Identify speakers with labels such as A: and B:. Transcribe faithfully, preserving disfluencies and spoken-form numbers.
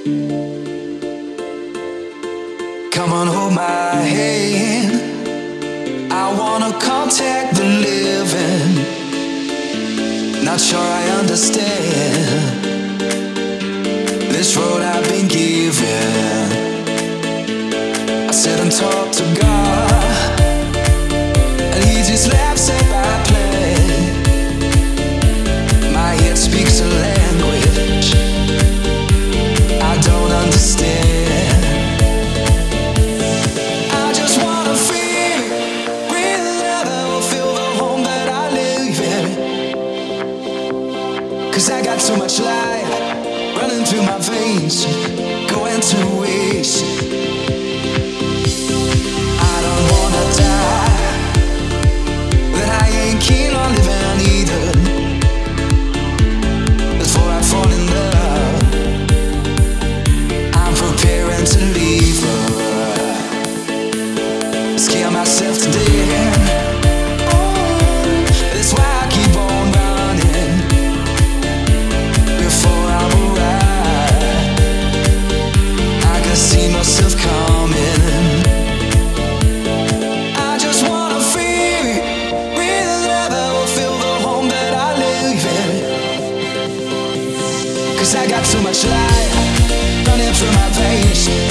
A: Come on, hold my hand. I wanna contact the living. Not sure I understand this road I've been given. I sit and talk to God, and He just laughs at my plan. My head speaks a language I don't understand. I just wanna feel it, breathe love, and will feel the home that I live in. 'Cause I got so much life running through my veins, going to waste. I don't wanna die, but I ain't keen on living either. Before I fall in love, I'm preparing to leave her. Scare myself to death. That's why I keep on running before I'm arrive. I can see myself coming. I just wanna feel it, breathe love, and will feel the home that I live in. 'Cause I got so much life running through my veins.